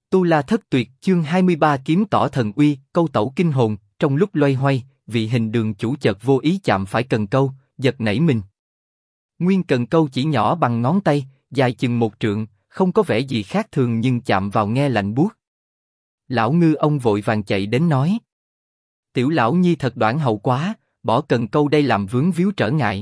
Tu La Thất Tuyệt chương 23 kiếm tỏ thần uy, câu tẩu kinh hồn. Trong lúc loay hoay, vị hình đường chủ chợt vô ý chạm phải cần câu, giật nảy mình. Nguyên cần câu chỉ nhỏ bằng ngón tay, dài chừng 1 trượng, không có vẻ gì khác thường nhưng chạm vào nghe lạnh buốt. Lão ngư ông vội vàng chạy đến nói: Tiểu lão nhi thật đoản hậu quá, bỏ cần câu đây làm vướng víu trở ngại.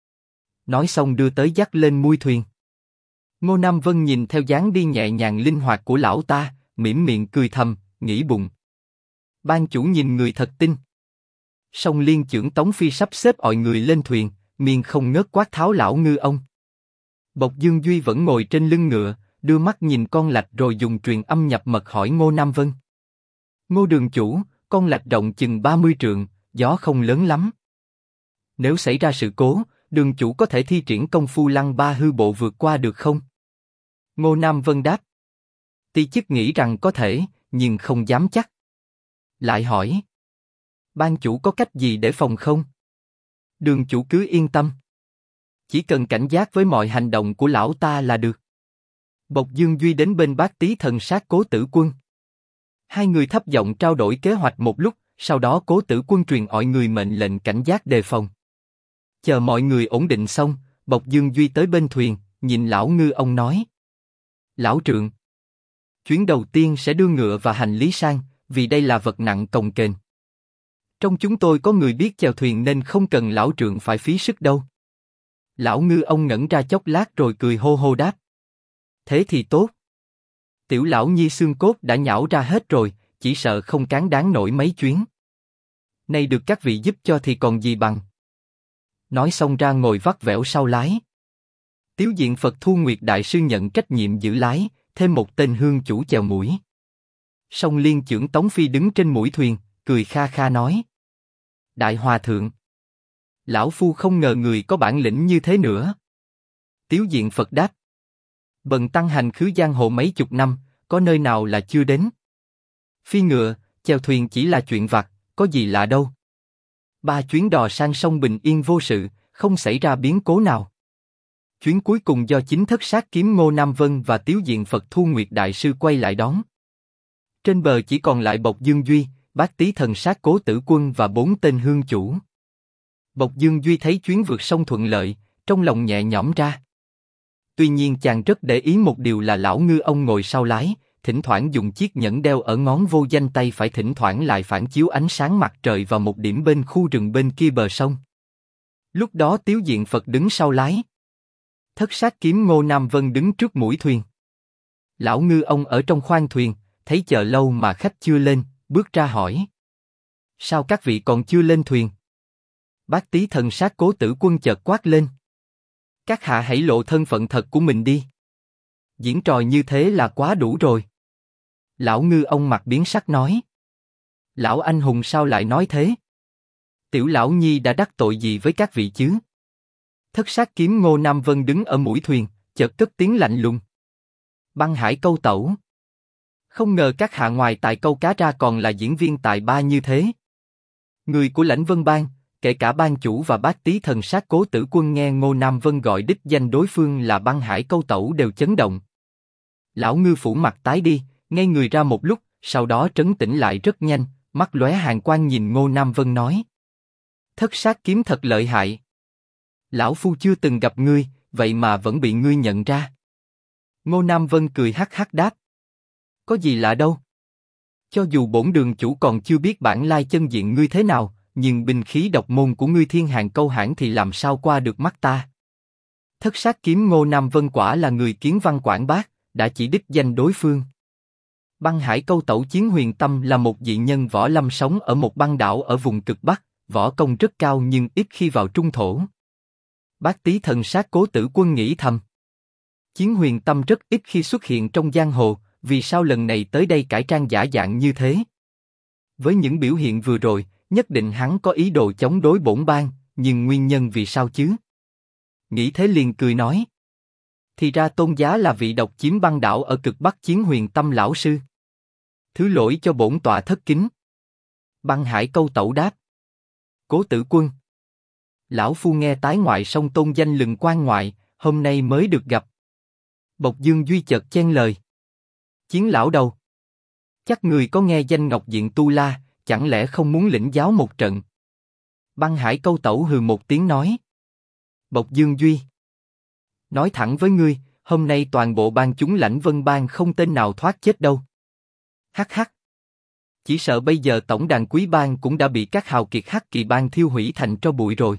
Nói xong đưa tới dắt lên mui thuyền. Ngô Nam Vân nhìn theo dáng đi nhẹ nhàng linh hoạt của lão ta, mỉm miệng cười thầm, nghĩ bụng: ban chủ nhìn người thật tinh. Song liên chưởng Tống Phi sắp xếp mọi người lên thuyền, miệng không ngớt quát tháo lão ngư ông. Bộc Dương Duy vẫn ngồi trên lưng ngựa, đưa mắt nhìn con lạch rồi dùng truyền âm nhập mật hỏi Ngô Nam Vân: Ngô đường chủ, con lạch rộng chừng 30 trượng, gió không lớn lắm. Nếu xảy ra sự cố, đường chủ có thể thi triển công phu lăng ba hư bộ vượt qua được không? Ngô Nam Vân đáp: Ti chức nghĩ rằng có thể, nhưng không dám chắc. Lại hỏi: ban chủ có cách gì để phòng không? Đường chủ cứ yên tâm. Chỉ cần cảnh giác với mọi hành động của lão ta là được. Bộc Dương Duy đến bên Bát Tý Thần Sát Cố Tử Quân. Hai người thấp giọng trao đổi kế hoạch một lúc, sau đó Cố Tử Quân truyền mọi người mệnh lệnh cảnh giác đề phòng. Chờ mọi người ổn định xong, Bộc Dương Duy tới bên thuyền, nhìn lão ngư ông nói: Lão trượng, chuyến đầu tiên sẽ đưa ngựa và hành lý sang, vì đây là vật nặng cồng kềnh. Trong chúng tôi có người biết chèo thuyền nên không cần lão trượng phải phí sức đâu. Lão ngư ông ngẩn ra chốc lát rồi cười hô hô đáp: Thế thì tốt. Tiểu lão nhi xương cốt đã nhão ra hết rồi, chỉ sợ không cán đáng nổi mấy chuyến. Nay được các vị giúp cho thì còn gì bằng. Nói xong ra ngồi vắt vẻo sau lái. Tiếu diện Phật Thu Nguyệt đại sư nhận trách nhiệm giữ lái, thêm một tên hương chủ chèo mũi. Song liên chưởng Tống Phi đứng trên mũi thuyền, cười kha kha nói: Đại hòa thượng, lão phu không ngờ người có bản lĩnh như thế nữa. Tiếu diện Phật đáp: Bần tăng hành khứ giang hồ mấy chục năm, có nơi nào là chưa đến. Phi ngựa, chèo thuyền chỉ là chuyện vặt, có gì lạ đâu. 3 chuyến đò sang sông bình yên vô sự, không xảy ra biến cố nào. Chuyến cuối cùng do chính thất sát kiếm Ngô Nam Vân và Tiếu diện Phật Thu Nguyệt đại sư quay lại đón. Trên bờ chỉ còn lại Bộc Dương Duy, Bát Tý Thần Sát Cố Tử Quân và 4 tên hương chủ. Bộc Dương Duy thấy chuyến vượt sông thuận lợi, trong lòng nhẹ nhõm ra. Tuy nhiên chàng rất để ý một điều là lão ngư ông ngồi sau lái, thỉnh thoảng dùng chiếc nhẫn đeo ở ngón vô danh tay phải thỉnh thoảng lại phản chiếu ánh sáng mặt trời vào một điểm bên khu rừng bên kia bờ sông. Lúc đó Tiếu diện Phật đứng sau lái. Thất sát kiếm Ngô Nam Vân đứng trước mũi thuyền. Lão ngư ông ở trong khoang thuyền, thấy chờ lâu mà khách chưa lên, bước ra hỏi: Sao các vị còn chưa lên thuyền? Bát Tý Thần Sát Cố Tử Quân chợt quát lên: Các hạ hãy lộ thân phận thật của mình đi. Diễn trò như thế là quá đủ rồi. Lão ngư ông mặt biến sắc nói: Lão anh hùng sao lại nói thế? Tiểu lão nhi đã đắc tội gì với các vị chứ? Thất sát kiếm Ngô Nam Vân đứng ở mũi thuyền, chợt cất tiếng lạnh lùng: Băng hải câu tẩu. Không ngờ các hạ ngoài tài câu cá ra còn là diễn viên tài ba như thế. Người của Lãnh Vân Bang, kể cả ban chủ và Bát Tý Thần Sát Cố Tử Quân nghe Ngô Nam Vân gọi đích danh đối phương là băng hải câu tẩu đều chấn động. Lão ngư phủ mặt tái đi, ngây người ra một lúc, sau đó trấn tĩnh lại rất nhanh, mắt lóe hàn quang nhìn Ngô Nam Vân nói: Thất sát kiếm thật lợi hại. Lão phu chưa từng gặp ngươi, vậy mà vẫn bị ngươi nhận ra. Ngô Nam Vân cười hắc hắc đáp: Có gì lạ đâu. Cho dù bổn đường chủ còn chưa biết bản lai chân diện ngươi thế nào, nhưng binh khí độc môn của ngươi thiên hàng câu hãn thì làm sao qua được mắt ta. Thất sát kiếm Ngô Nam Vân quả là người kiến văn quảng bác, đã chỉ đích danh đối phương. Băng hải câu tẩu Chiến Huyền Tâm là một dị nhân võ lâm sống ở một băng đảo ở vùng cực Bắc, võ công rất cao nhưng ít khi vào trung thổ. Bát Tý Thần Sát Cố Tử Quân nghĩ thầm: Chiến Huyền Tâm rất ít khi xuất hiện trong giang hồ, vì sao lần này tới đây cải trang giả dạng như thế? Với những biểu hiện vừa rồi, nhất định hắn có ý đồ chống đối bổn bang, nhưng nguyên nhân vì sao chứ? Nghĩ thế liền cười nói: Thì ra Tôn giá là vị độc chiếm băng đảo ở cực Bắc Chiến Huyền Tâm lão sư. Thứ lỗi cho bổn tọa thất kính. Băng hải câu tẩu đáp: Cố Tử Quân, lão phu nghe tái ngoại song tôn danh lừng quan ngoại, hôm nay mới được gặp. Bộc Dương Duy chợt chen lời: Chiến lão đâu? Chắc người có nghe danh Ngọc Diện Tu La, chẳng lẽ không muốn lĩnh giáo một trận? Băng Hải Câu Tẩu hừ một tiếng nói. Bộc Dương Duy. Nói thẳng với ngươi, hôm nay toàn bộ bang chúng Lãnh Vân Bang không tên nào thoát chết đâu. Hắc hắc. Chỉ sợ bây giờ tổng đàn Quý Bang cũng đã bị các hào kiệt Hắc Kỳ Bang thiêu hủy thành tro bụi rồi.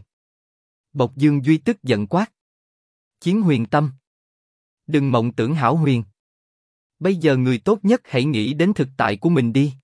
Bộc Dương Duy tức giận quát. Chiến Huyền Tâm. Đừng mộng tưởng hão huyền. Bây giờ người tốt nhất hãy nghĩ đến thực tại của mình đi.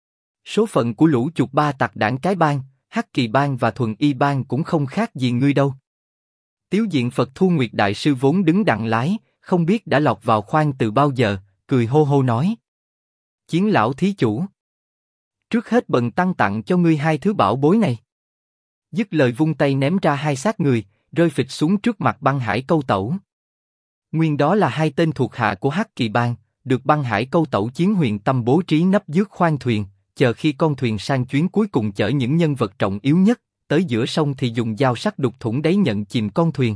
Số phận của lũ chuột ba tặc đảng cái bang, Hắc Kỳ Bang và Thuần Y Bang cũng không khác gì ngươi đâu. Tiếu Diện Phật Thu Nguyệt Đại Sư vốn đứng đằng lái, không biết đã lọt vào khoang từ bao giờ, cười hô hô nói. Chiến lão thí chủ. Trước hết bần tăng tặng cho ngươi hai thứ bảo bối này. Dứt lời vung tay ném ra hai xác người, rơi phịch xuống trước mặt Băng Hải Câu Tẩu. Nguyên đó là hai tên thuộc hạ của Hắc Kỳ Bang, được Băng Hải Câu Tẩu Chiến Huyền Tâm bố trí nấp dưới khoang thuyền, chờ khi con thuyền sang chuyến cuối cùng chở những nhân vật trọng yếu nhất, tới giữa sông thì dùng dao sắc đục thủng đáy nhận chìm con thuyền.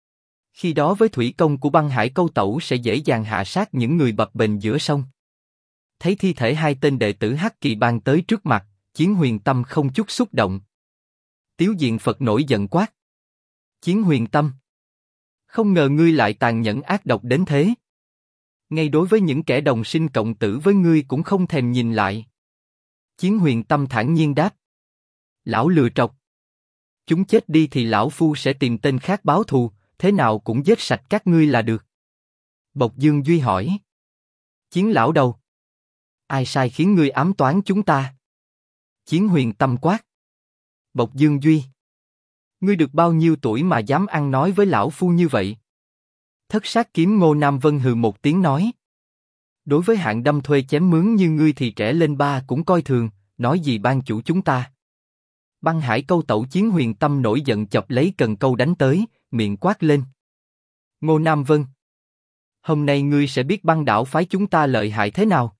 Khi đó với thủy công của Băng Hải Câu Tẩu sẽ dễ dàng hạ sát những người bập bềnh giữa sông. Thấy thi thể hai tên đệ tử Hắc Kỳ Bang tới trước mặt, Chiến Huyền Tâm không chút xúc động. Tiếu Diện Phật nổi giận quát. Chiến Huyền Tâm. Không ngờ ngươi lại tàn nhẫn ác độc đến thế. Ngay đối với những kẻ đồng sinh cộng tử với ngươi cũng không thèm nhìn lại. Chiến Huyền Tâm thản nhiên đáp. Lão lừa trọc. Chúng chết đi thì lão phu sẽ tìm tên khác báo thù, thế nào cũng giết sạch các ngươi là được. Bộc Dương Duy hỏi. Chiến lão đâu? Ai sai khiến ngươi ám toán chúng ta? Chiến Huyền Tâm quát. Bộc Dương Duy. Ngươi được bao nhiêu tuổi mà dám ăn nói với lão phu như vậy? Thất Sát Kiếm Ngô Nam Vân hừ một tiếng nói. Đối với hạng đâm thuê chém mướn như ngươi thì trẻ lên ba cũng coi thường, nói gì ban chủ chúng ta. Băng Hải Câu Tẩu Chiến Huyền Tâm nổi giận chọc lấy cần câu đánh tới, miệng quát lên. Ngô Nam Vân. Hôm nay ngươi sẽ biết băng đảo phái chúng ta lợi hại thế nào.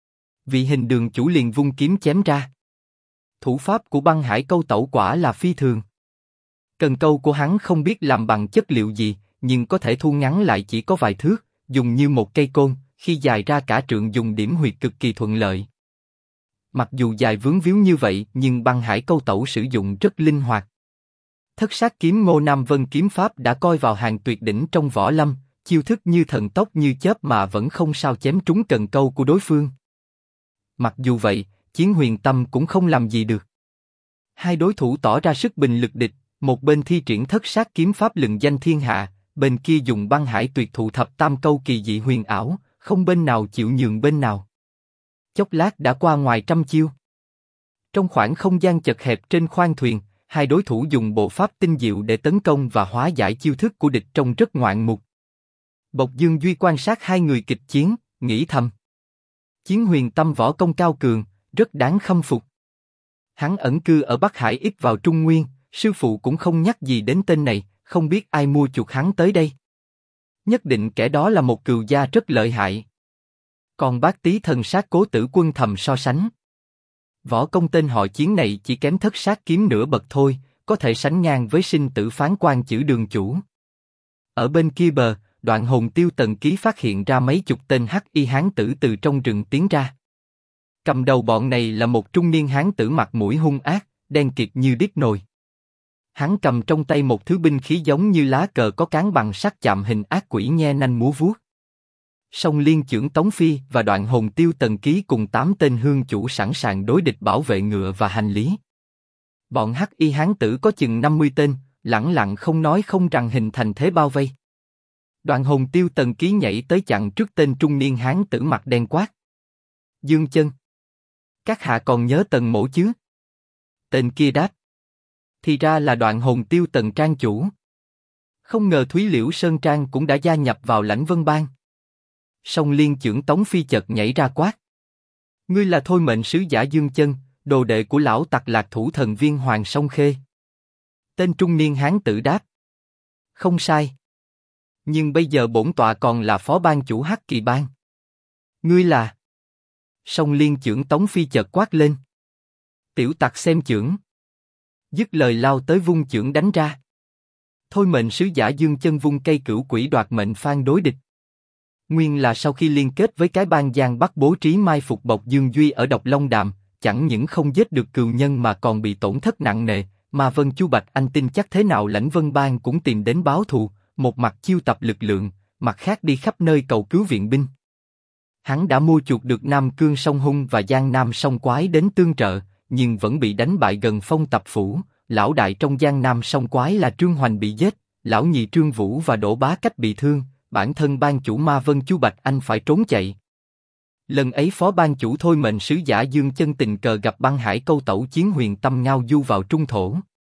Vị Hình Đường chủ liền vung kiếm chém ra. Thủ pháp của Băng Hải Câu Tẩu quả là phi thường. Cần câu của hắn không biết làm bằng chất liệu gì, nhưng có thể thu ngắn lại chỉ có vài thước, dùng như một cây côn, khi dài ra cả trượng dùng điểm huyệt cực kỳ thuận lợi. Mặc dù dài vướng víu như vậy, nhưng Băng Hải Câu Tẩu sử dụng rất linh hoạt. Thất Sát Kiếm Ngô Nam Vân kiếm pháp đã coi vào hàng tuyệt đỉnh trong võ lâm, chiêu thức như thần tốc như chớp mà vẫn không sao chém trúng cần câu của đối phương. Mặc dù vậy, Chiến Huyền Tâm cũng không làm gì được. Hai đối thủ tỏ ra sức bình lực địch, một bên thi triển Thất Sát kiếm pháp lừng danh thiên hạ, bên kia dùng Băng Hải tuyệt thụ thập tam câu kỳ dị huyền ảo, không bên nào chịu nhường bên nào. Chốc lát đã qua ngoài trăm chiêu. Trong khoảng không gian chật hẹp trên khoang thuyền, hai đối thủ dùng bộ pháp tinh diệu để tấn công và hóa giải chiêu thức của địch trông rất ngoạn mục. Bộc Dương Duy quan sát hai người kịch chiến, nghĩ thầm. Chiến Huyền Tâm võ công cao cường, rất đáng khâm phục. Hắn ẩn cư ở Bắc Hải ít vào Trung Nguyên, sư phụ cũng không nhắc gì đến tên này, không biết ai mua chuộc hắn tới đây. Nhất định kẻ đó là một cừu gia rất lợi hại. Còn Bác Tý Thần Sát Cố Tử Quân thầm so sánh. Võ công tên họ Chiến này chỉ kém Thất Sát kiếm nửa bậc thôi, có thể sánh ngang với Sinh Tử Phán Quan chữ Đường chủ. Ở bên kia bờ, Đoạn Hồn Tiêu Tần Ký phát hiện ra mấy chục tên hắc y hán tử từ trong rừng tiến ra. Cầm đầu bọn này là một trung niên hán tử mặt mũi hung ác, đen kịt như đít nồi. Hắn cầm trong tay một thứ binh khí giống như lá cờ có cán bằng sắt chạm hình ác quỷ nhe nanh múa vuốt. Song Liên Chưởng Tống Phi và Đoạn Hồn Tiêu Tần Ký cùng 8 tên hương chủ sẵn sàng đối địch bảo vệ ngựa và hành lý. Bọn hắc y hán tử có chừng 50 tên, lẳng lặng không nói không rằng hình thành thế bao vây. Đoạn Hồn Tiêu Tần Ký nhảy tới chặn trước tên trung niên hán tử mặt đen quát. Dương Chân. Các hạ còn nhớ Tần mỗ chứ? Tên kia đáp. Thì ra là Đoạn Hồn Tiêu Tần trang chủ. Không ngờ Thúy Liễu Sơn Trang cũng đã gia nhập vào Lãnh Vân Bang. Song Liên Chưởng Tống Phi chợt nhảy ra quát. Ngươi là thôi mệnh sứ giả Dương Chân, đồ đệ của lão tặc Lạc Thủ Thần Viên Hoàng Song Khê. Tên trung niên hán tử đáp. Không sai. Nhưng bây giờ bổn tọa còn là phó ban chủ Hắc Kỳ Bang. Ngươi là? Song Liên Chưởng Tống Phi chợt quát lên. Tiểu tặc xem chưởng. Dứt lời lao tới vung chưởng đánh ra. Thôi mệnh sứ giả Dương Chân vung cây cửu quỷ đoạt mệnh phan đối địch. Nguyên là sau khi liên kết với cái bang Giang Bắc bố trí mai phục Bộc Dương Duy ở Độc Long Đàm, chẳng những không giết được cừu nhân mà còn bị tổn thất nặng nề, mà Vân Chu Bạch Anh tin chắc thế nào Lãnh Vân Bang cũng tìm đến báo thù, một mặt chiêu tập lực lượng, mặt khác đi khắp nơi cầu cứu viện binh. Hắn đã mua chuộc được Nam Cương Sông Hung và Giang Nam Sông Quái đến tương trợ, nhưng vẫn bị đánh bại gần Phong Tập Phủ. Lão đại trong Giang Nam Sông Quái là Trương Hoành bị giết, lão nhị Trương Vũ và Đỗ Bá Cách bị thương, bản thân ban chủ Ma Vân Chu Bạch Anh phải trốn chạy. Lần ấy phó ban chủ Thôi Mệnh sứ giả Dương Chân tình cờ gặp băng hải câu tẩu Chiến Huyền Tâm ngao du vào trung thổ.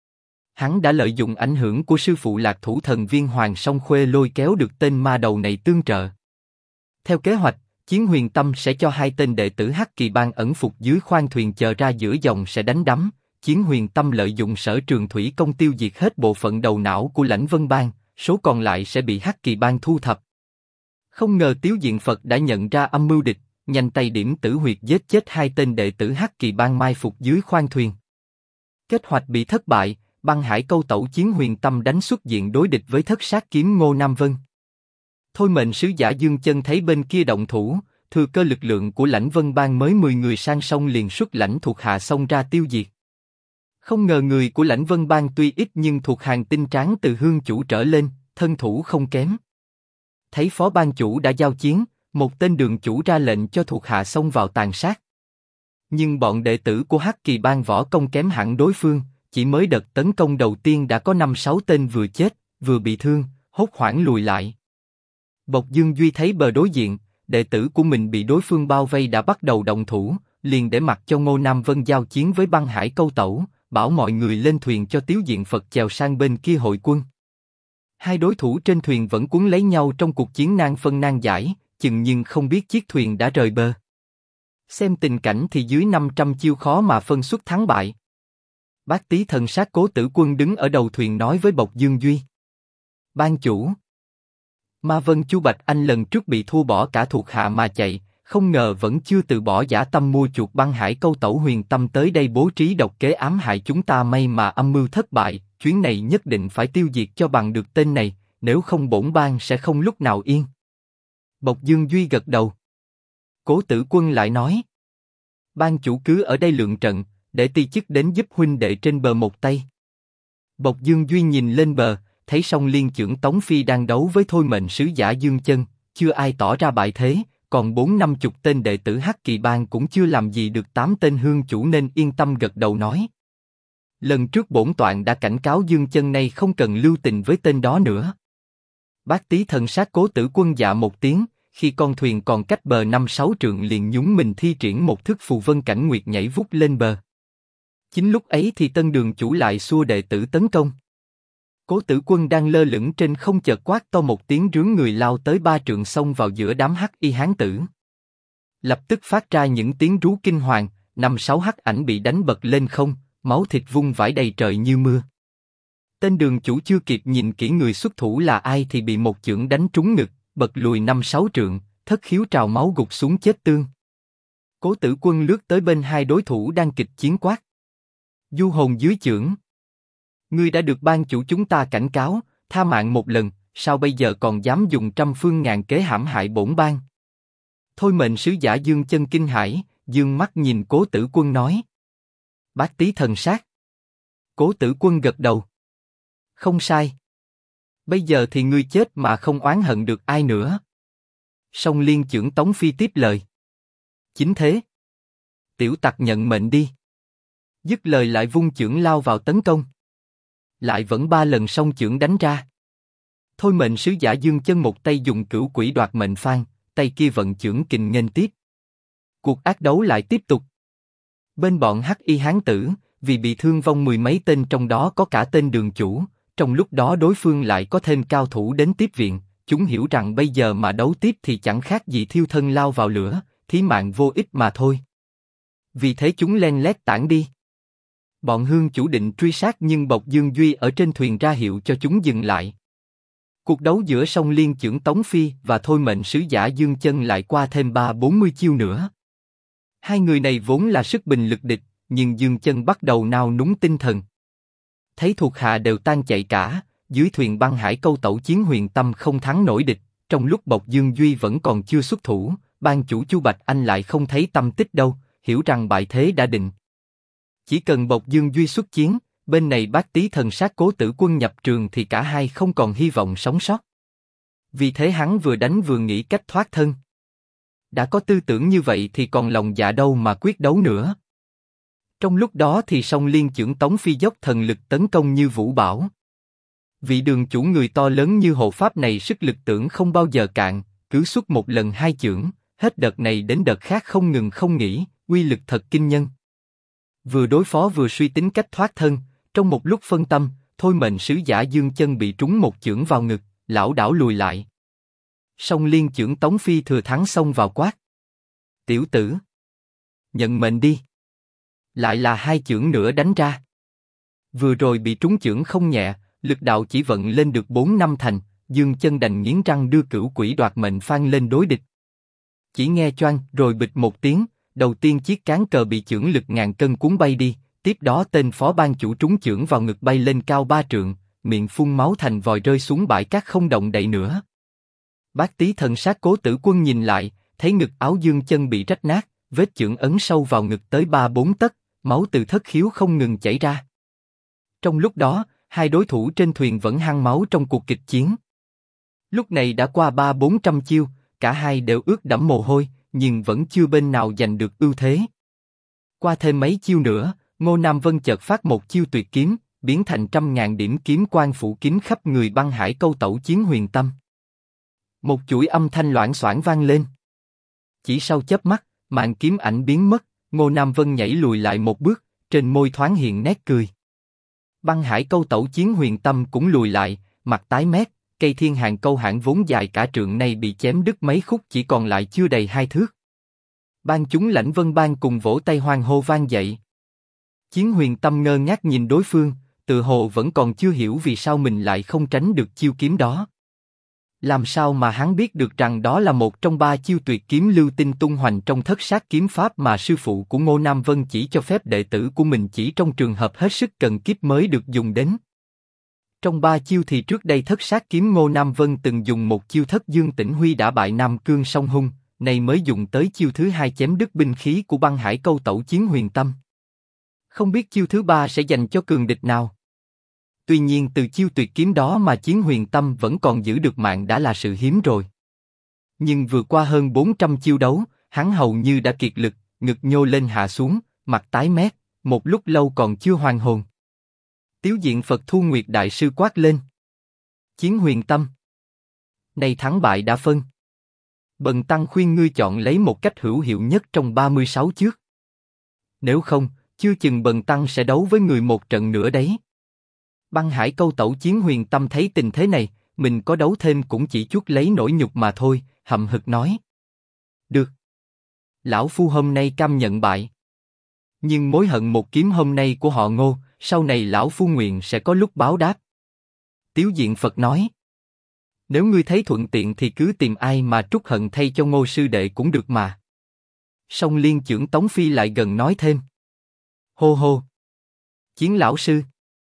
Hắn đã lợi dụng ảnh hưởng của sư phụ Lạc Thủ Thần Viên Hoàng Song Khuê lôi kéo được tên ma đầu này tương trợ. Theo kế hoạch, Chiến Huyền Tâm sẽ cho hai tên đệ tử Hắc Kỳ Bang ẩn phục dưới khoang thuyền chờ ra giữa dòng sẽ đánh đắm. Chiến Huyền Tâm lợi dụng Sở Trường Thủy Công tiêu diệt hết bộ phận đầu não của Lãnh Vân Bang, số còn lại sẽ bị Hắc Kỳ Bang thu thập. Không ngờ Tiếu Diện Phật đã nhận ra âm mưu địch, nhanh tay điểm tử huyệt giết chết hai tên đệ tử Hắc Kỳ Bang mai phục dưới khoang thuyền. Kế hoạch bị thất bại, băng hải câu tẩu Chiến Huyền Tâm đánh xuất diện đối địch với Thất Sát Kiếm Ngô Nam Vân. Thôi Mệnh sứ giả Dương Chân thấy bên kia động thủ, thừa cơ lực lượng của Lãnh Vân Bang mới 10 người sang sông liền xuất lãnh thuộc hạ xông ra tiêu diệt. Không ngờ người của Lãnh Vân Bang tuy ít nhưng thuộc hàng tinh tráng từ hương chủ trở lên, thân thủ không kém. Thấy phó ban chủ đã giao chiến, một tên đường chủ ra lệnh cho thuộc hạ xông vào tàn sát. Nhưng bọn đệ tử của Hắc Kỳ Bang võ công kém hẳn đối phương, chỉ mới đợt tấn công đầu tiên đã có 5-6 tên vừa chết, vừa bị thương, hốt hoảng lùi lại. Bộc Dương Duy thấy bờ đối diện, đệ tử của mình bị đối phương bao vây đã bắt đầu động thủ, liền để mặc cho Ngô Nam Vân giao chiến với băng hải câu tẩu, bảo mọi người lên thuyền cho Tiếu Diện Phật chèo sang bên kia hội quân. Hai đối thủ trên thuyền vẫn cuốn lấy nhau trong cuộc chiến nan phân nan giải, chừng nhưng không biết chiếc thuyền đã rời bờ. Xem tình cảnh thì dưới 500 chiêu khó mà phân xuất thắng bại. Bác Tý Thần Sát Cố Tử Quân đứng ở đầu thuyền nói với Bộc Dương Duy: Ban chủ, Ma Vân Chu Bạch Anh lần trước bị thua bỏ cả thuộc hạ mà chạy, không ngờ vẫn chưa từ bỏ dã tâm mua chuộc băng hải câu tẩu Huyền Tâm tới đây bố trí độc kế ám hại chúng ta, may mà âm mưu thất bại, chuyến này nhất định phải tiêu diệt cho bằng được tên này, nếu không bổn bang sẽ không lúc nào yên. Bộc Dương Duy gật đầu. Cố Tử Quân lại nói: Ban chủ cứ ở đây lượng trận, để ti chức đến giúp huynh đệ trên bờ một tay. Bộc Dương Duy nhìn lên bờ, thấy Song Liên trưởng Tống Phi đang đấu với Thôi Mệnh sứ giả Dương Chân, chưa ai tỏ ra bại thế, còn 40-50 tên đệ tử Hắc Kỳ Bang cũng chưa làm gì được 8 tên hương chủ nên yên tâm gật đầu nói: Lần trước bổn tọa đã cảnh cáo Dương Chân này không cần lưu tình với tên đó nữa. Bác Tý Thần Sát Cố Tử Quân dạ một tiếng, khi con thuyền còn cách bờ 5-6 trượng liền nhún mình thi triển một thức phù vân cảnh nguyệt nhảy vút lên bờ. Chính lúc ấy thì Tân Đường chủ lại xua đệ tử tấn công. Cố Tử Quân đang lơ lửng trên không chợt quát to một tiếng rướn người lao tới 3 trượng xông vào giữa đám hắc y hán tử. Lập tức phát ra những tiếng rú kinh hoàng, 5-6 hắc ảnh bị đánh bật lên không, máu thịt vung vãi đầy trời như mưa. Tên đường chủ chưa kịp nhìn kỹ người xuất thủ là ai thì bị một chưởng đánh trúng ngực, bật lùi 5-6 trượng, thất khiếu trào máu gục xuống chết tương. Cố Tử Quân lướt tới bên hai đối thủ đang kịch chiến quát: Du hồn dưới chưởng! Ngươi đã được ban chủ chúng ta cảnh cáo, tha mạng một lần, sao bây giờ còn dám dùng trăm phương ngàn kế hãm hại bổn bang? Thôi Mệnh sứ giả Dương Chân kinh hãi, dương mắt nhìn Cố Tử Quân nói: Bác Tý Thần Sát. Cố Tử Quân gật đầu: Không sai. Bây giờ thì ngươi chết mà không oán hận được ai nữa. Song Liên trưởng Tống Phi tiếp lời: Chính thế. Tiểu tặc nhận mệnh đi. Dứt lời lại vung chưởng lao vào tấn công. Lại vẫn 3 lần song chưởng đánh ra. Thôi Mệnh sứ giả Dương Chân một tay dùng Cửu Quỷ Đoạt Mệnh Phan, tay kia vận chưởng kình nghênh tiếp. Cuộc ác đấu lại tiếp tục. Bên bọn hắc y hán tử, vì bị thương vong 10 mấy tên trong đó có cả tên đường chủ, trong lúc đó đối phương lại có thêm cao thủ đến tiếp viện, chúng hiểu rằng bây giờ mà đấu tiếp thì chẳng khác gì thiêu thân lao vào lửa, thí mạng vô ích mà thôi. Vì thế chúng len lét tản đi. Bọn hương chủ định truy sát nhưng Bộc Dương Duy ở trên thuyền ra hiệu cho chúng dừng lại. Cuộc đấu giữa Song Liên trưởng Tống Phi và Thôi Mệnh sứ giả Dương Chân lại qua thêm 30-40 chiêu nữa. Hai người này vốn là sức bình lực địch, nhưng Dương Chân bắt đầu nao núng tinh thần. Thấy thuộc hạ đều tan chạy cả, dưới thuyền băng hải câu tẩu Chiến Huyền Tâm không thắng nổi địch, trong lúc Bộc Dương Duy vẫn còn chưa xuất thủ, ban chủ Chu Bạch Anh lại không thấy tăm tích đâu, hiểu rằng bại thế đã định. Chỉ cần Bộc Dương Duy xuất chiến, bên này Bác Tý Thần Sát Cố Tử Quân nhập trường thì cả hai không còn hy vọng sống sót. Vì thế hắn vừa đánh vừa nghĩ cách thoát thân. Đã có tư tưởng như vậy thì còn lòng dạ đâu mà quyết đấu nữa. Trong lúc đó thì Song Liên chưởng Tống Phi dốc thần lực tấn công như vũ bão. Vị đường chủ người to lớn như hộ pháp này sức lực tưởng không bao giờ cạn, cứ xuất một lần hai chưởng, hết đợt này đến đợt khác không ngừng không nghỉ, uy lực thật kinh nhân. Vừa đối phó vừa suy tính cách thoát thân, trong một lúc phân tâm, thôi mệnh sứ giả Dương Chân bị trúng một chưởng vào ngực, lảo đảo lùi lại. Song Liên chưởng Tống Phi thừa thắng xông vào quát: "Tiểu tử, nhận mệnh đi!" Lại là hai chưởng nữa đánh ra. Vừa rồi bị trúng chưởng không nhẹ, lực đạo chỉ vận lên được 4-5 thành, Dương Chân đành nghiến răng đưa Cửu Quỷ Đoạt Mệnh Phan lên đối địch. Chỉ nghe choang rồi bịch một tiếng, đầu tiên chiếc cán cờ bị chưởng lực ngàn cân cuốn bay đi, tiếp đó tên phó ban chủ trúng chưởng vào ngực bay lên cao 3 trượng, miệng phun máu thành vòi rơi xuống bãi cát không động đậy nữa. Bác Tý Thần Sát Cố Tử Quân nhìn lại, thấy ngực áo Dương Chân bị rách nát, vết chưởng ấn sâu vào ngực tới 3-4 tấc, máu từ thất khiếu không ngừng chảy ra. Trong lúc đó, hai đối thủ trên thuyền vẫn hăng máu trong cuộc kịch chiến. Lúc này đã qua 300-400 chiêu, cả hai đều ướt đẫm mồ hôi, nhưng vẫn chưa bên nào giành được ưu thế. Qua thêm mấy chiêu nữa, Ngô Nam Vân chợt phát một chiêu tuyệt kiếm, biến thành 100.000 điểm kiếm quang phủ kín khắp người Băng Hải Câu Tẩu Chiến Huyền Tâm. Một chuỗi âm thanh loảng xoảng vang lên. Chỉ sau chớp mắt, màn kiếm ảnh biến mất, Ngô Nam Vân nhảy lùi lại một bước, trên môi thoáng hiện nét cười. Băng Hải Câu Tẩu Chiến Huyền Tâm cũng lùi lại, mặt tái mét, cây Thiên Hàng Câu hãn vốn dài cả trượng này bị chém đứt mấy khúc chỉ còn lại chưa đầy 2 thước. Ban chúng Lãnh Vân Bang cùng vỗ tay hoan hô vang dậy. Chiến Huyền Tâm ngơ ngác nhìn đối phương, tự hồ vẫn còn chưa hiểu vì sao mình lại không tránh được chiêu kiếm đó. Làm sao mà hắn biết được rằng đó là một trong 3 chiêu tuyệt kiếm lưu tinh tung hoành trong Thất Sát Kiếm Pháp mà sư phụ của Ngô Nam Vân chỉ cho phép đệ tử của mình chỉ trong trường hợp hết sức cần kíp mới được dùng đến. Trong 3 chiêu thì trước đây Thất Sát Kiếm Ngô Nam Vân từng dùng một chiêu Thất Dương Tĩnh Huy đã bại Nam Cương Song Hung, nay mới dùng tới chiêu thứ 2 chém đứt binh khí của Băng Hải Câu Tẩu Chiến Huyền Tâm. Không biết chiêu thứ 3 sẽ dành cho cường địch nào. Tuy nhiên từ chiêu tuyệt kiếm đó mà Chiến Huyền Tâm vẫn còn giữ được mạng đã là sự hiếm rồi. Nhưng vừa qua hơn 400 chiêu đấu, hắn hầu như đã kiệt lực, ngực nhô lên hạ xuống, mặt tái mét, một lúc lâu còn chưa hoàn hồn. Tiếu Diện Phật Thu Nguyệt Đại Sư quát lên: "Chiến Huyền Tâm, nay thắng bại đã phân. Bần tăng khuyên ngươi chọn lấy một cách hữu hiệu nhất trong 36 trước. Nếu không, chưa chừng bần tăng sẽ đấu với người một trận nữa đấy." Băng Hải Câu Tẩu Chiến Huyền Tâm thấy tình thế này, mình có đấu thêm cũng chỉ chuốc lấy nỗi nhục mà thôi, hậm hực nói: "Được, lão phu hôm nay cam nhận bại. Nhưng mối hận một kiếm hôm nay của họ Ngô, sau này lão phu nguyện sẽ có lúc báo đáp." Tiếu Diện Phật nói: "Nếu ngươi thấy thuận tiện thì cứ tìm ai mà trút hận thay cho Ngô sư đệ cũng được mà." Song Liên chưởng Tống Phi lại gần nói thêm: "Hô hô, Chiến lão sư,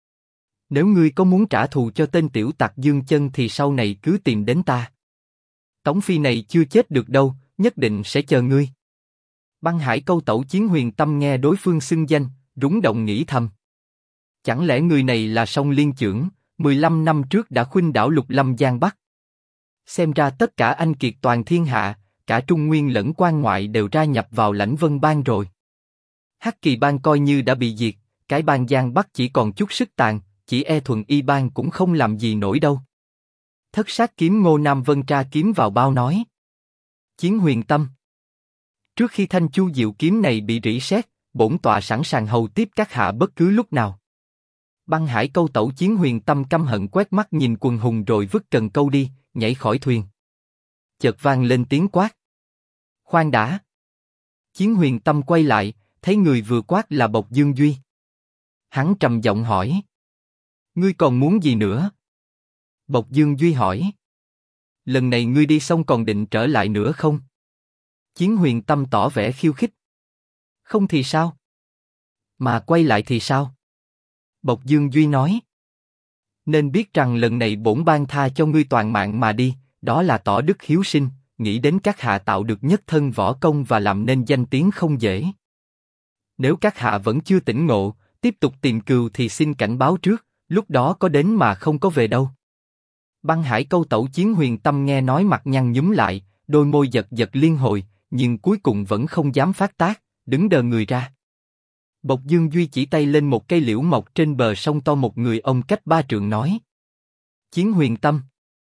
nếu ngươi có muốn trả thù cho tên tiểu tặc Dương Chân thì sau này cứ tìm đến ta. Tống Phi này chưa chết được đâu, nhất định sẽ chờ ngươi." Băng Hải Câu Tẩu Chiến Huyền Tâm nghe đối phương xưng danh, rúng động nghĩ thầm: chẳng lẽ người này là Song Liên chưởng, 15 năm trước đã khuynh đảo Lục Lâm Giang Bắc? Xem ra tất cả anh kiệt toàn thiên hạ, cả Trung Nguyên lẫn quan ngoại đều gia nhập vào Lãnh Vân Bang rồi. Hắc Kỳ Bang coi như đã bị diệt, cái bang Giang Bắc chỉ còn chút sức tàn, chỉ e Thuần Y Bang cũng không làm gì nổi đâu. Thất Sát Kiếm Ngô Nam Vân tra kiếm vào bao nói: "Chiến Huyền Tâm, trước khi thanh chu diệu kiếm này bị rỉ sét, bổn tọa sẵn sàng hầu tiếp các hạ bất cứ lúc nào." Băng Hải Câu Tẩu Chiến Huyền Tâm căm hận quét mắt nhìn quần hùng rồi vứt cần câu đi, nhảy khỏi thuyền. Chợt vang lên tiếng quát: "Khoan đã!" Chiến Huyền Tâm quay lại, thấy người vừa quát là Bộc Dương Duy. Hắn trầm giọng hỏi: "Ngươi còn muốn gì nữa?" Bộc Dương Duy hỏi: "Lần này ngươi đi xong còn định trở lại nữa không?" Chiến Huyền Tâm tỏ vẻ khiêu khích: "Không thì sao? Mà quay lại thì sao?" Bộc Dương Duy nói: "Nên biết rằng lần này bổn ban tha cho ngươi toàn mạng mà đi, đó là tỏ đức hiếu sinh, nghĩ đến các hạ tạo được nhất thân võ công và làm nên danh tiếng không dễ. Nếu các hạ vẫn chưa tỉnh ngộ, tiếp tục tìm cừu thì xin cảnh báo trước, lúc đó có đến mà không có về đâu. Băng Hải Câu Tẩu Chiến Huyền Tâm nghe nói mặt nhăn nhúm lại, đôi môi giật giật liên hồi, nhưng cuối cùng vẫn không dám phát tác, đứng đờ người ra. Bộc Dương Duy chỉ tay lên một cây liễu mọc trên bờ sông to một người ông cách 3 trượng nói: Chiến Huyền Tâm,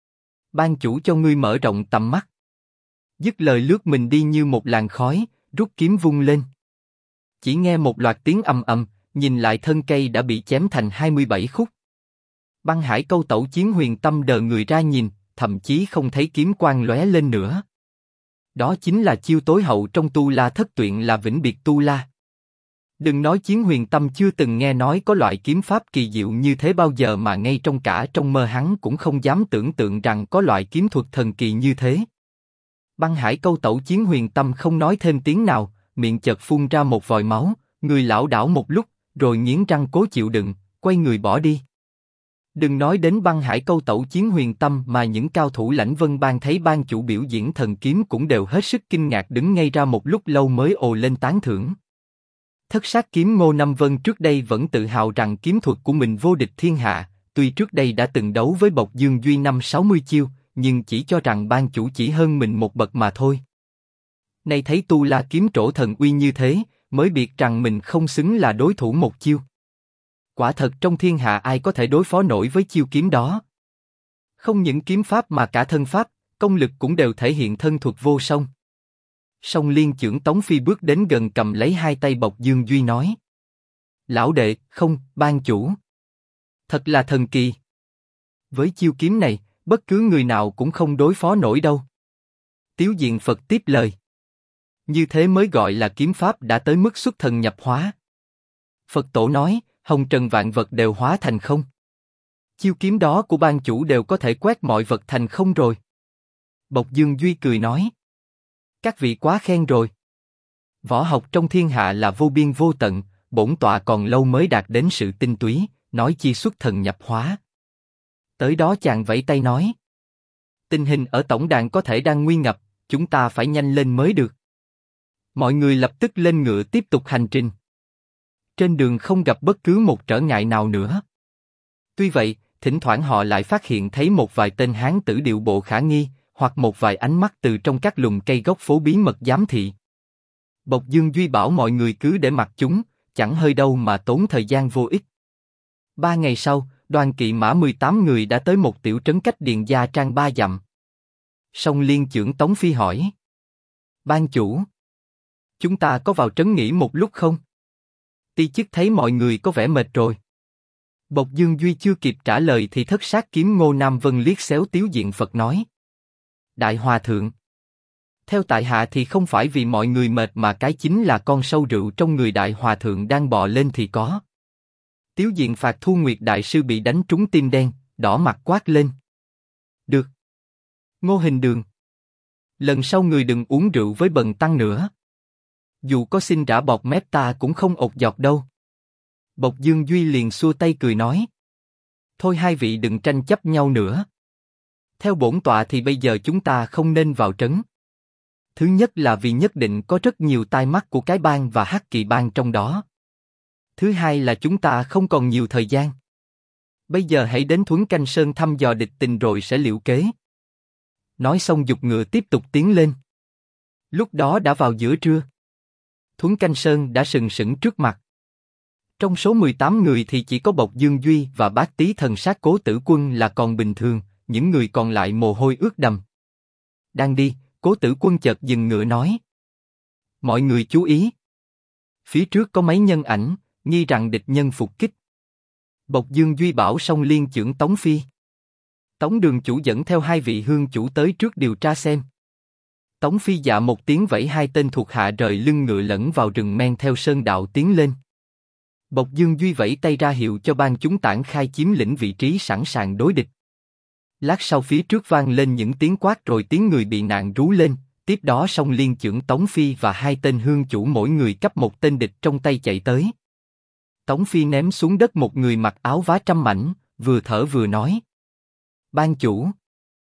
ban chủ cho ngươi mở rộng tầm mắt. Dứt lời lướt mình đi như một làn khói, rút kiếm vung lên. Chỉ nghe một loạt tiếng ầm ầm, nhìn lại thân cây đã bị chém thành 27 khúc. Băng Hải Câu Tẩu Chiến Huyền Tâm đờ người ra nhìn, thậm chí không thấy kiếm quang lóe lên nữa. Đó chính là chiêu tối hậu trong Tu La Thất Tuyệt là Vĩnh Biệt Tu La. Đừng nói Chiến Huyền Tâm chưa từng nghe nói có loại kiếm pháp kỳ diệu như thế bao giờ, mà ngay trong mơ hắn cũng không dám tưởng tượng rằng có loại kiếm thuật thần kỳ như thế. Băng Hải Câu Tẩu Chiến Huyền Tâm không nói thêm tiếng nào, miệng chợt phun ra một vòi máu, người lảo đảo một lúc, rồi nghiến răng cố chịu đựng, quay người bỏ đi. Đừng nói đến Băng Hải Câu Tẩu Chiến Huyền Tâm, mà những cao thủ Lãnh Vân Bang thấy ban chủ biểu diễn thần kiếm cũng đều hết sức kinh ngạc, đứng ngây ra một lúc lâu mới ồ lên tán thưởng. Thất sát kiếm Ngô Nam Vân trước đây vẫn tự hào rằng kiếm thuật của mình vô địch thiên hạ, tuy trước đây đã từng đấu với Bộc Dương Duy 50-60 chiêu, nhưng chỉ cho rằng ban chủ chỉ hơn mình một bậc mà thôi. Nay thấy Tu La kiếm trổ thần uy như thế, mới biết rằng mình không xứng là đối thủ một chiêu. Quả thật trong thiên hạ ai có thể đối phó nổi với chiêu kiếm đó. Không những kiếm pháp mà cả thân pháp, công lực cũng đều thể hiện thân thuật vô song. Song Liên chưởng Tống Phi bước đến gần cầm lấy hai tay Bộc Dương Duy nói: Lão đệ, không, ban chủ. Thật là thần kỳ. Với chiêu kiếm này, bất cứ người nào cũng không đối phó nổi đâu. Tiếu Diện Phật tiếp lời: Như thế mới gọi là kiếm pháp đã tới mức xuất thần nhập hóa. Phật tổ nói, hồng trần vạn vật đều hóa thành không. Chiêu kiếm đó của ban chủ đều có thể quét mọi vật thành không rồi. Bộc Dương Duy cười nói: Các vị quá khen rồi. Võ học trong thiên hạ là vô biên vô tận, bổn tọa còn lâu mới đạt đến sự tinh túy, nói chi xuất thần nhập hóa. Tới đó chàng vẫy tay nói: Tình hình ở tổng đàn có thể đang nguy ngập, chúng ta phải nhanh lên mới được. Mọi người lập tức lên ngựa tiếp tục hành trình. Trên đường không gặp bất cứ một trở ngại nào nữa. Tuy vậy, thỉnh thoảng họ lại phát hiện thấy một vài tên hán tử điệu bộ khả nghi, hoặc một vài ánh mắt từ trong các lùm cây gốc phố bí mật giám thị. Bộc Dương Duy bảo mọi người cứ để mặc chúng, chẳng hơi đâu mà tốn thời gian vô ích. 3 ngày sau, đoàn kỵ mã 18 người đã tới một tiểu trấn cách Điền Gia Trang 3 dặm. Song Liên chưởng Tống Phi hỏi: Ban chủ, chúng ta có vào trấn nghỉ một lúc không? Ti chức thấy mọi người có vẻ mệt rồi. Bộc Dương Duy chưa kịp trả lời thì thất sát kiếm Ngô Nam Vân liếc xéo Tiếu Diện Phật nói: Đại Hòa Thượng, theo tại hạ thì không phải vì mọi người mệt, mà cái chính là con sâu rượu trong người Đại Hòa Thượng đang bò lên thì có. Tiếu Diện Phạt Thu Nguyệt Đại Sư bị đánh trúng tim đen, đỏ mặt quát lên: Được. Ngô Hình Đường, lần sau người đừng uống rượu với bần tăng nữa. Dù có xin rã bọt mép ta cũng không ột giọt đâu. Bộc Dương Duy liền xua tay cười nói: Thôi hai vị đừng tranh chấp nhau nữa. Theo bổn tọa thì bây giờ chúng ta không nên vào trấn. Thứ nhất là vì nhất định có rất nhiều tai mắt của cái bang và Hắc Kỳ bang trong đó. Thứ hai là chúng ta không còn nhiều thời gian. Bây giờ hãy đến Thuấn Canh Sơn thăm dò địch tình rồi sẽ liệu kế. Nói xong giục ngựa tiếp tục tiến lên. Lúc đó đã vào giữa trưa. Thuấn Canh Sơn đã sừng sững trước mặt. Trong số 18 người thì chỉ có Bộc Dương Duy và Bát Tý Thần Sát Cố Tử Quân là còn bình thường, những người còn lại mồ hôi ướt đầm. Đang đi, Cố Tử Quân chợt dừng ngựa nói: Mọi người chú ý. Phía trước có mấy nhân ảnh, nghi rằng địch nhân phục kích. Bộc Dương Duy bảo Song Liên chưởng Tống Phi: Tống đường chủ dẫn theo hai vị hương chủ tới trước điều tra xem. Tống Phi dạ một tiếng vẫy hai tên thuộc hạ rời lưng ngựa lẫn vào rừng men theo sơn đạo tiến lên. Bộc Dương Duy vẫy tay ra hiệu cho ban chúng tản khai chiếm lĩnh vị trí sẵn sàng đối địch. Lát sau phía trước vang lên những tiếng quát rồi tiếng người bị nạn rú lên, tiếp đó Song Liên chưởng Tống Phi và hai tên hương chủ mỗi người cấp một tên địch trong tay chạy tới. Tống Phi ném xuống đất một người mặc áo vá trăm mảnh, vừa thở vừa nói: Ban chủ,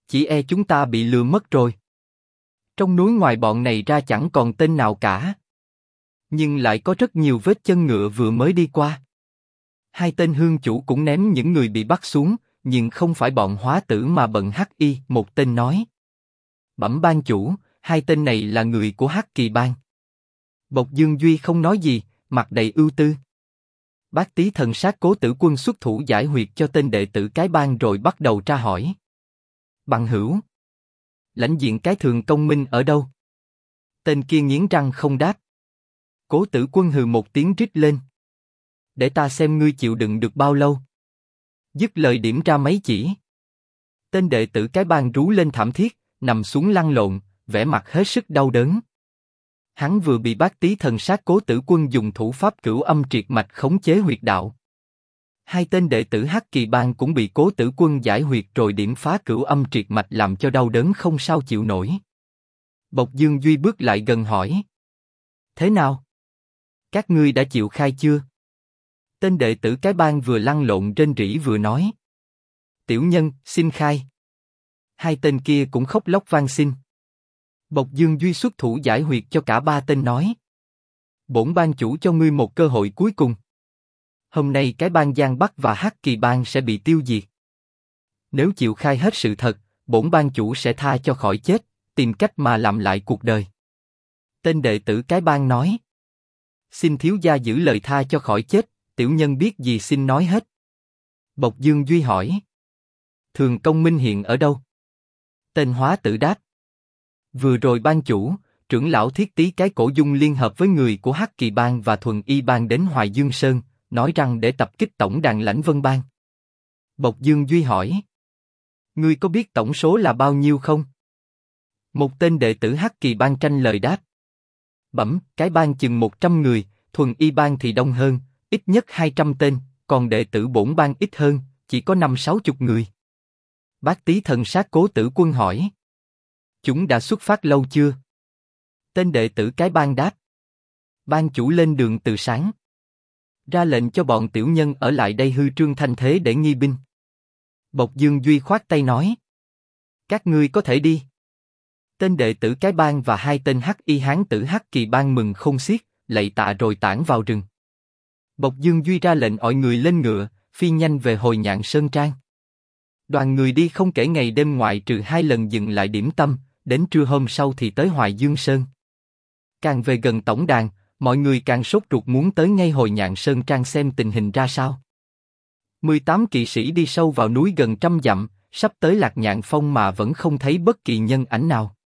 Chỉ e chúng ta bị lừa mất rồi. Trong núi ngoài bọn này ra chẳng còn tên nào cả. Nhưng lại có rất nhiều vết chân ngựa vừa mới đi qua. Hai tên hương chủ cũng ném những người bị bắt xuống, nhưng không phải bọn hóa tử mà bận Hắc Y, một tên nói. Bẩm ban chủ, hai tên này là người của Hắc Kỳ bang. Bộc Dương Duy không nói gì, mặt đầy ưu tư. Bác Tý thần sát Cố Tử Quân xuất thủ giải huyệt cho tên đệ tử cái bang rồi bắt đầu tra hỏi. Bằng hữu, lãnh diện cái Thường Công Minh ở đâu? Tên kia nghiến răng không đáp. Cố Tử Quân hừ một tiếng rít lên. Để ta xem ngươi chịu đựng được bao lâu. Dứt lời điểm ra mấy chỉ. Tên đệ tử cái bang rú lên thảm thiết, nằm xuống lăn lộn, vẻ mặt hết sức đau đớn. Hắn vừa bị Bác Tý thần sát Cố Tử Quân dùng thủ pháp Cửu Âm Triệt Mạch khống chế huyệt đạo. Hai tên đệ tử Hắc Kỳ bang cũng bị Cố Tử Quân giải huyệt rồi điểm phá Cửu Âm Triệt Mạch làm cho đau đớn không sao chịu nổi. Bộc Dương Duy bước lại gần hỏi. Thế nào? Các ngươi đã chịu khai chưa? Tên đệ tử cái bang vừa lăn lộn rên rỉ vừa nói. Tiểu nhân, xin khai. Hai tên kia cũng khóc lóc van xin. Bộc Dương Duy xuất thủ giải huyệt cho cả ba tên nói. Bổn ban chủ cho ngươi một cơ hội cuối cùng. Hôm nay cái bang Giang Bắc và Hắc Kỳ bang sẽ bị tiêu diệt. Nếu chịu khai hết sự thật, bổn ban chủ sẽ tha cho khỏi chết, tìm cách mà làm lại cuộc đời. Tên đệ tử cái bang nói. Xin thiếu gia giữ lời tha cho khỏi chết, tiểu nhân biết gì xin nói hết. Bộc Dương Duy hỏi. Thường Công Minh hiện ở đâu? Tên hóa tử đáp. Vừa rồi ban chủ, trưởng lão Thiết Tý cái Cổ Dung liên hợp với người của Hắc Kỳ bang và Thuần Y bang đến Hoài Dương Sơn, nói rằng để tập kích tổng đàn Lãnh Vân bang. Bộc Dương Duy hỏi. Ngươi có biết tổng số là bao nhiêu không? Một tên đệ tử Hắc Kỳ bang tranh lời đáp. Bẩm, cái bang chừng 100 người, Thuần Y bang thì đông hơn, ít nhất 200 tên, còn đệ tử bổn bang ít hơn, chỉ có 50-60 người. Bác Tý thần sát Cố Tử Quân hỏi. Chúng đã xuất phát lâu chưa? Tên đệ tử cái bang đáp. Ban chủ lên đường từ sáng. Ra lệnh cho bọn tiểu nhân ở lại đây hư trương thanh thế để nghi binh. Bộc Dương Duy khoát tay nói. Các ngươi có thể đi. Tên đệ tử cái bang và hai tên Hắc Y hán tử Hắc Kỳ bang mừng không xiết, lạy tạ rồi tản vào rừng. Bộc Dương Duy ra lệnh mọi người lên ngựa, phi nhanh về Hồi Nhạn Sơn Trang. Đoàn người đi không kể ngày đêm ngoại trừ 2 lần dừng lại điểm tâm, đến trưa hôm sau thì tới Hoài Dương Sơn. Càng về gần tổng đàn, mọi người càng sốt ruột muốn tới ngay Hồi Nhạn Sơn Trang xem tình hình ra sao. 18 kỵ sĩ đi sâu vào núi gần 100 dặm, sắp tới Lạc Nhạn Phong mà vẫn không thấy bất kỳ nhân ảnh nào.